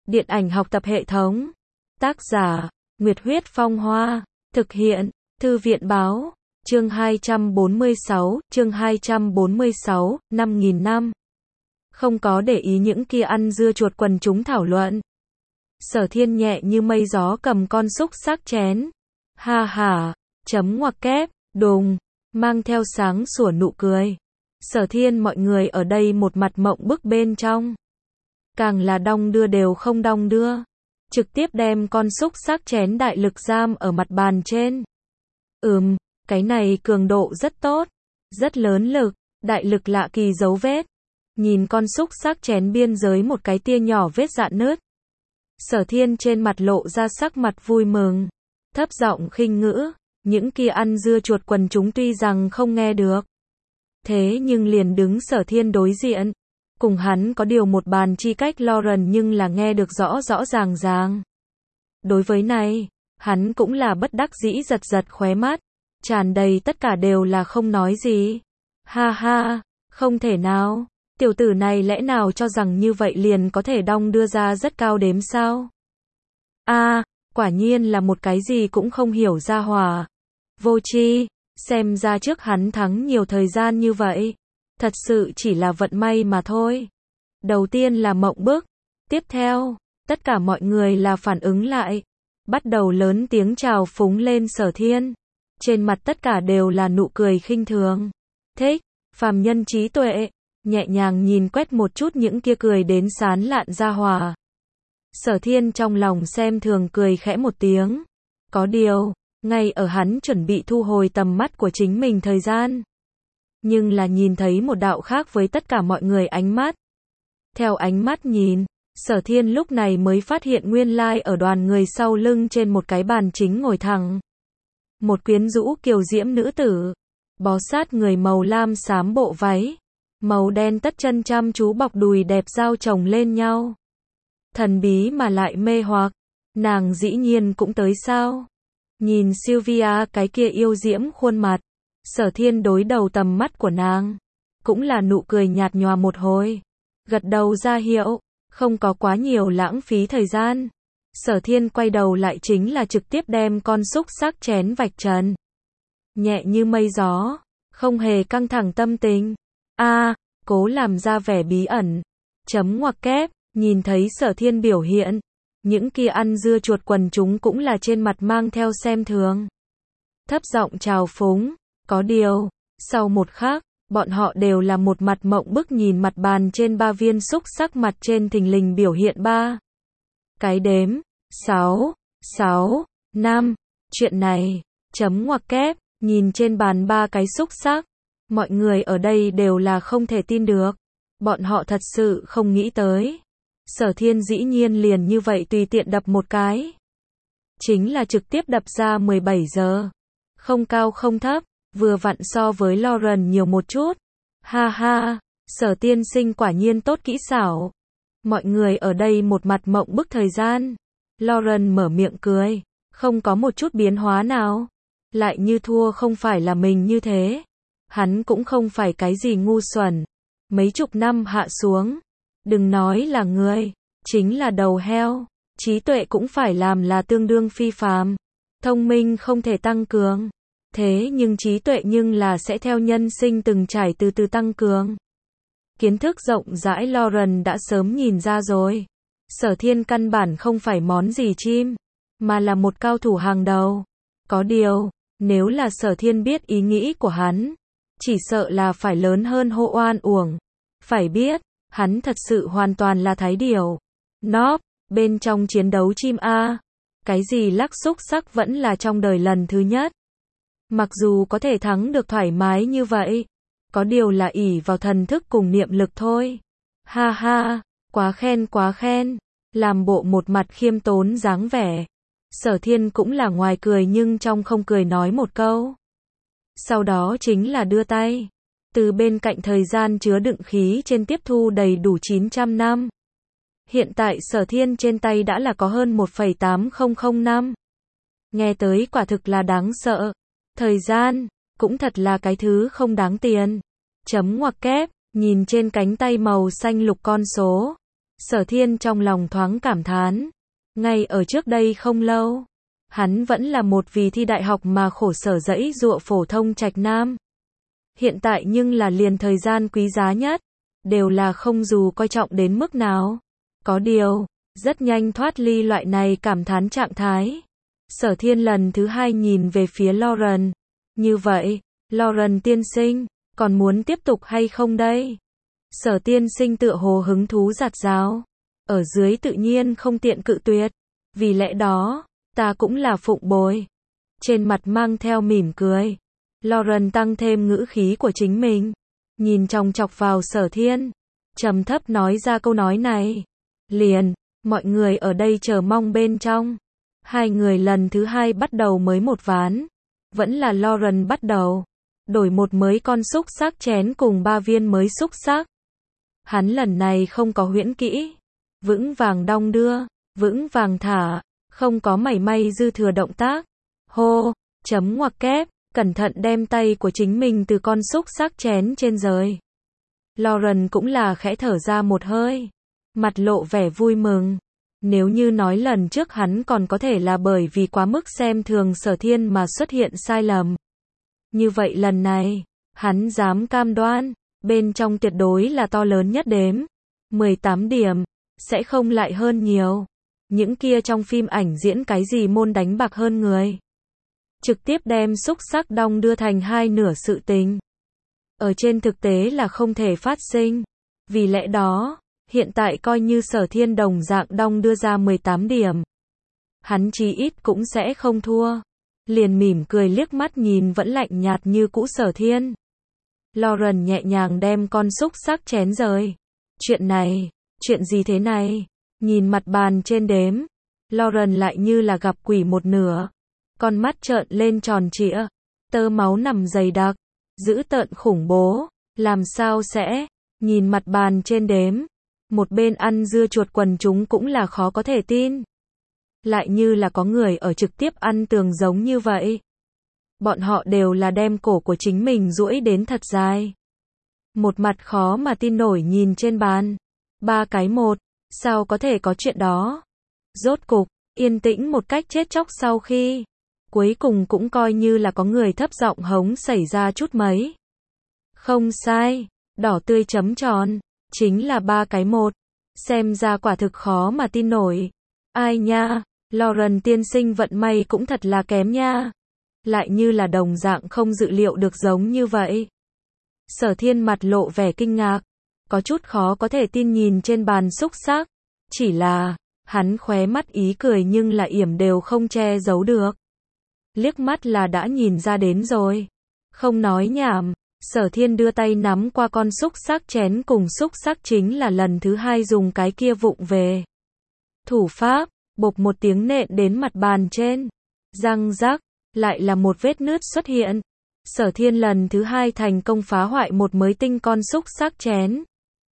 Điện ảnh học tập hệ thống. Tác giả, Nguyệt Huyết Phong Hoa. Thực hiện, Thư viện Báo. Chương 246, chương 246, 5.000 năm. Không có để ý những kia ăn dưa chuột quần chúng thảo luận. Sở Thiên nhẹ như mây gió cầm con xúc xắc chén. Ha ha, chấm ngoặc kép, đùng, mang theo sáng sủa nụ cười. Sở Thiên mọi người ở đây một mặt mộng bức bên trong. Càng là đong đưa đều không đong đưa. Trực tiếp đem con xúc xắc chén đại lực giam ở mặt bàn trên. Cái này cường độ rất tốt. Rất lớn lực, đại lực lạ kỳ dấu vết. Nhìn con xúc xắc chén biên giới một cái tia nhỏ vết rạn nứt. Sở Thiên trên mặt lộ ra sắc mặt vui mừng. Thấp giọng khinh ngữ, những kia ăn dưa chuột quần chúng tuy rằng không nghe được. Thế nhưng liền đứng Sở Thiên đối diện. Cùng hắn có điều một bàn chi cách Lauren nhưng là nghe được rõ rõ ràng ràng. Đối với này, hắn cũng là bất đắc dĩ giật giật khóe mắt. Tràn đầy tất cả đều là không nói gì. Ha ha, không thể nào. Tiểu tử này lẽ nào cho rằng như vậy liền có thể đong đưa ra rất cao đếm sao? Quả nhiên là một cái gì cũng không hiểu ra hỏa. Vô tri, xem ra trước hắn thắng nhiều thời gian như vậy. Thật sự chỉ là vận may mà thôi. Đầu tiên là mộng bức. Tiếp theo, tất cả mọi người là phản ứng lại. Bắt đầu lớn tiếng chào phúng lên Sở Thiên. Trên mặt tất cả đều là nụ cười khinh thường. Thích, phàm nhân trí tuệ. Nhẹ nhàng nhìn quét một chút những kia cười đến sán lạn ra hỏa. Sở Thiên trong lòng xem thường cười khẽ một tiếng. Có điều, ngay ở hắn chuẩn bị thu hồi tầm mắt của chính mình thời gian. Nhưng là nhìn thấy một đạo khác với tất cả mọi người ánh mắt. Theo ánh mắt nhìn, Sở Thiên lúc này mới phát hiện nguyên lai ở đoàn người sau lưng trên một cái bàn chính ngồi thẳng. Một quyến rũ kiều diễm nữ tử. Bó sát người màu lam xám bộ váy. Màu đen tất chân chăm chú bọc đùi đẹp giao chồng lên nhau. Thần bí mà lại mê hoặc. Nàng dĩ nhiên cũng tới sao? Nhìn Sylvia cái kia yêu diễm khuôn mặt. Sở Thiên đối đầu tầm mắt của nàng. Cũng là nụ cười nhạt nhòa một hồi. Gật đầu ra hiệu. Không có quá nhiều lãng phí thời gian. Sở Thiên quay đầu lại chính là trực tiếp đem con xúc xắc chén vạch trần. Nhẹ như mây gió. Không hề căng thẳng tâm tình. Cố làm ra vẻ bí ẩn. Chấm ngoặc kép. Nhìn thấy Sở Thiên biểu hiện. Những kia ăn dưa chuột quần chúng cũng là trên mặt mang theo xem thường. Thấp giọng chào phúng. Có điều, sau một khắc, bọn họ đều là một mặt mộng bức nhìn mặt bàn trên 3 viên xúc xắc mặt trên thình lình biểu hiện 3 cái đếm. 6, 5. Chuyện này, chấm ngoặc kép, nhìn trên bàn 3 cái xúc xắc. Mọi người ở đây đều là không thể tin được. Bọn họ thật sự không nghĩ tới. Sở Thiên dĩ nhiên liền như vậy tùy tiện đập một cái. Chính là trực tiếp đập ra 17 giờ. Không cao không thấp, vừa vặn so với Lauren nhiều một chút. Ha ha, Sở tiên sinh quả nhiên tốt kỹ xảo. Mọi người ở đây một mặt mộng bức thời gian. Lauren mở miệng cười. Không có một chút biến hóa nào. Lại như thua không phải là mình như thế. Hắn cũng không phải cái gì ngu xuẩn. Mấy chục năm hạ xuống. Đừng nói là người. Chính là đầu heo. Trí tuệ cũng phải làm là tương đương phi phàm. Thông minh không thể tăng cường. Thế nhưng trí tuệ nhưng là sẽ theo nhân sinh từng trải từ từ tăng cường. Kiến thức rộng rãi Lauren đã sớm nhìn ra rồi. Sở Thiên căn bản không phải món gì chim. Mà là một cao thủ hàng đầu. Có điều, nếu là Sở Thiên biết ý nghĩ của hắn. Chỉ sợ là phải lớn hơn hô oan uổng. Phải biết, hắn thật sự hoàn toàn là thái điểu. Nóp, bên trong chiến đấu chim cái gì lắc xúc xắc vẫn là trong đời lần thứ nhất. Mặc dù có thể thắng được thoải mái như vậy. Có điều là ỷ vào thần thức cùng niệm lực thôi. Ha ha, quá khen. Làm bộ một mặt khiêm tốn dáng vẻ. Sở Thiên cũng là ngoài cười nhưng trong không cười nói một câu. Sau đó chính là đưa tay. Từ bên cạnh thời gian chứa đựng khí trên tiếp thu đầy đủ 900 năm. Hiện tại Sở Thiên trên tay đã là có hơn 1,8000 năm. Nghe tới quả thực là đáng sợ. Thời gian, cũng thật là cái thứ không đáng tiền. Chấm ngoặc kép, nhìn trên cánh tay màu xanh lục con số. Sở Thiên trong lòng thoáng cảm thán. Ngay ở trước đây không lâu, hắn vẫn là một vì thi đại học mà khổ sở giãy giụa phổ thông trạch nam. Hiện tại nhưng là liền thời gian quý giá nhất, đều là không dù coi trọng đến mức nào. Có điều, rất nhanh thoát ly loại này cảm thán trạng thái. Sở Thiên lần thứ hai nhìn về phía Lauren. Như vậy, Lauren tiên sinh, còn muốn tiếp tục hay không đây? Sở tiên sinh tựa hồ hứng thú rạt rào. Ở dưới tự nhiên không tiện cự tuyệt. Vì lẽ đó, ta cũng là phụng bồi. Trên mặt mang theo mỉm cười. Lauren tăng thêm ngữ khí của chính mình. Nhìn chòng chọc vào Sở Thiên. Trầm thấp nói ra câu nói này. Liền, mọi người ở đây chờ mong bên trong. Hai người lần thứ hai bắt đầu mới một ván. Vẫn là Lauren bắt đầu. Đổi một mới con xúc xắc chén cùng 3 viên mới xúc xắc. Hắn lần này không có huyễn kỹ. Vững vàng đong đưa, vững vàng thả, không có mảy may dư thừa động tác. Hô, chấm ngoặc kép, cẩn thận đem tay của chính mình từ con xúc xắc chén trên rời. Lauren cũng là khẽ thở ra một hơi. Mặt lộ vẻ vui mừng. Nếu như nói lần trước hắn còn có thể là bởi vì quá mức xem thường Sở Thiên mà xuất hiện sai lầm. Như vậy lần này, hắn dám cam đoan, bên trong tuyệt đối là to lớn nhất đếm. 18 điểm, sẽ không lại hơn nhiều. Những kia trong phim ảnh diễn cái gì môn đánh bạc hơn người. Trực tiếp đem xúc xắc đong đưa thành hai nửa sự tình. Ở trên thực tế là không thể phát sinh. Vì lẽ đó, hiện tại coi như Sở Thiên đồng dạng đong đưa ra 18 điểm. Hắn chí ít cũng sẽ không thua. Liền mỉm cười liếc mắt nhìn vẫn lạnh nhạt như cũ Sở Thiên. Lauren nhẹ nhàng đem con xúc xắc chén rời. Chuyện gì thế này? Nhìn mặt bàn trên đếm. Lauren lại như là gặp quỷ một nửa. Con mắt trợn lên tròn trịa. Tơ máu nằm dày đặc. Dữ tợn khủng bố. Làm sao sẽ? Nhìn mặt bàn trên đếm. Một bên ăn dưa chuột quần chúng cũng là khó có thể tin. Lại như là có người ở trực tiếp ăn tường giống như vậy. Bọn họ đều là đem cổ của chính mình duỗi đến thật dài. Một mặt khó mà tin nổi nhìn trên bàn. 3 cái 1, sao có thể có chuyện đó? Rốt cục, yên tĩnh một cách chết chóc sau khi. Cuối cùng cũng coi như là có người thấp giọng hống xảy ra chút mấy. Không sai, đỏ tươi chấm tròn, chính là 3 cái 1. Xem ra quả thực khó mà tin nổi. Ai nha, Lauren tiên sinh vận may cũng thật là kém nha. Lại như là đồng dạng không dự liệu được giống như vậy. Sở Thiên mặt lộ vẻ kinh ngạc. Có chút khó có thể tin nhìn trên bàn xúc xắc. Chỉ là, hắn khóe mắt ý cười nhưng là yểm đều không che giấu được. Liếc mắt là đã nhìn ra đến rồi. Không nói nhảm, Sở Thiên đưa tay nắm qua con xúc xắc chén cùng xúc xắc chính là lần thứ hai dùng cái kia vụng về. Thủ pháp, bộp một tiếng nện đến mặt bàn trên. Răng rắc, lại là một vết nứt xuất hiện. Sở Thiên lần thứ hai thành công phá hoại một mới tinh con xúc xắc chén.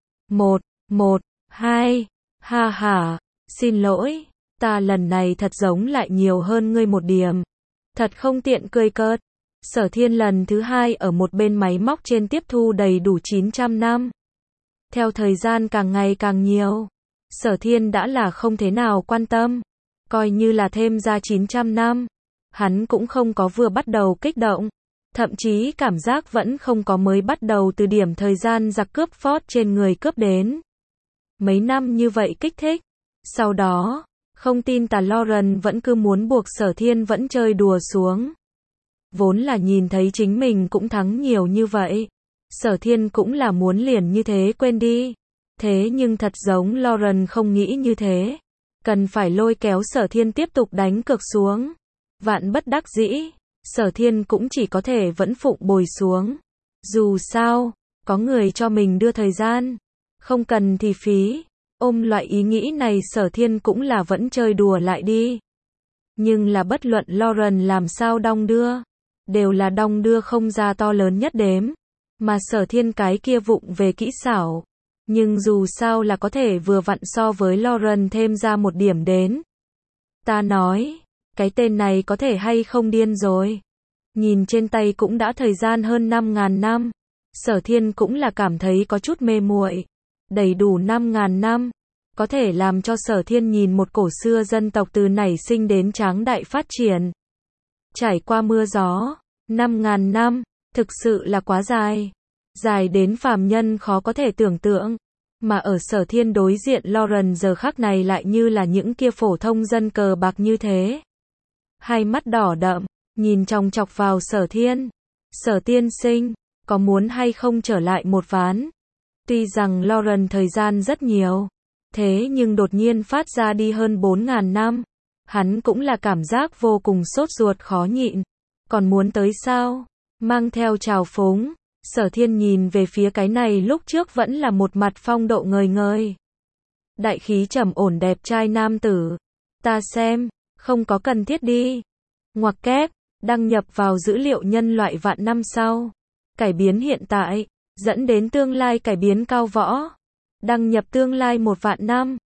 2, ha ha, xin lỗi, ta lần này thật giống lại nhiều hơn ngươi một điểm. Thật không tiện cười cợt. Sở Thiên lần thứ hai ở một bên máy móc trên tiếp thu đầy đủ 900 năm. Theo thời gian càng ngày càng nhiều, Sở Thiên đã là không thế nào quan tâm. Coi như là thêm ra 900 năm. Hắn cũng không có vừa bắt đầu kích động. Thậm chí cảm giác vẫn không có mới bắt đầu từ điểm thời gian giặc cướp Ford trên người cướp đến. Mấy năm như vậy kích thích. Sau đó, không tin tà Lauren vẫn cứ muốn buộc Sở Thiên vẫn chơi đùa xuống. Vốn là nhìn thấy chính mình cũng thắng nhiều như vậy. Sở Thiên cũng là muốn liền như thế quên đi. Thế nhưng thật giống Lauren không nghĩ như thế. Cần phải lôi kéo Sở Thiên tiếp tục đánh cược xuống. Vạn bất đắc dĩ, Sở Thiên cũng chỉ có thể vẫn phụng bồi xuống. Dù sao, có người cho mình đưa thời gian. Không cần thì phí. Ôm loại ý nghĩ này Sở Thiên cũng là vẫn chơi đùa lại đi. Nhưng là bất luận Lauren làm sao đong đưa. Đều là đong đưa không ra to lớn nhất đếm. Mà Sở Thiên cái kia vụng về kỹ xảo. Nhưng dù sao là có thể vừa vặn so với Lauren thêm ra một điểm đến. Ta nói, cái tên này có thể hay không điên rồi. Nhìn trên tay cũng đã thời gian hơn 5.000 năm. Sở Thiên cũng là cảm thấy có chút mê muội. Đầy đủ 5.000 năm. có thể làm cho Sở Thiên nhìn một cổ xưa dân tộc từ nảy sinh đến tráng đại phát triển. Trải qua mưa gió, 5.000 năm, thực sự là quá dài. Dài đến phàm nhân khó có thể tưởng tượng. Mà ở Sở Thiên đối diện Lauren giờ khắc này lại như là những kia phổ thông dân cờ bạc như thế. Hai mắt đỏ đậm, nhìn chòng chọc vào Sở Thiên. Sở tiên sinh, có muốn hay không trở lại một ván? Tuy rằng Lauren thời gian rất nhiều, thế nhưng đột nhiên phát ra đi hơn 4.000 năm. Hắn cũng là cảm giác vô cùng sốt ruột khó nhịn. Còn muốn tới sao? Mang theo trào phúng, Sở Thiên nhìn về phía cái này lúc trước vẫn là một mặt phong độ ngời ngời. Đại khí trầm ổn đẹp trai nam tử. Ta xem, không có cần thiết đi. Ngoặc kép, đăng nhập vào dữ liệu nhân loại vạn năm sau. Cải biến hiện tại, dẫn đến tương lai cải biến cao võ. Đăng nhập tương lai 1 vạn năm.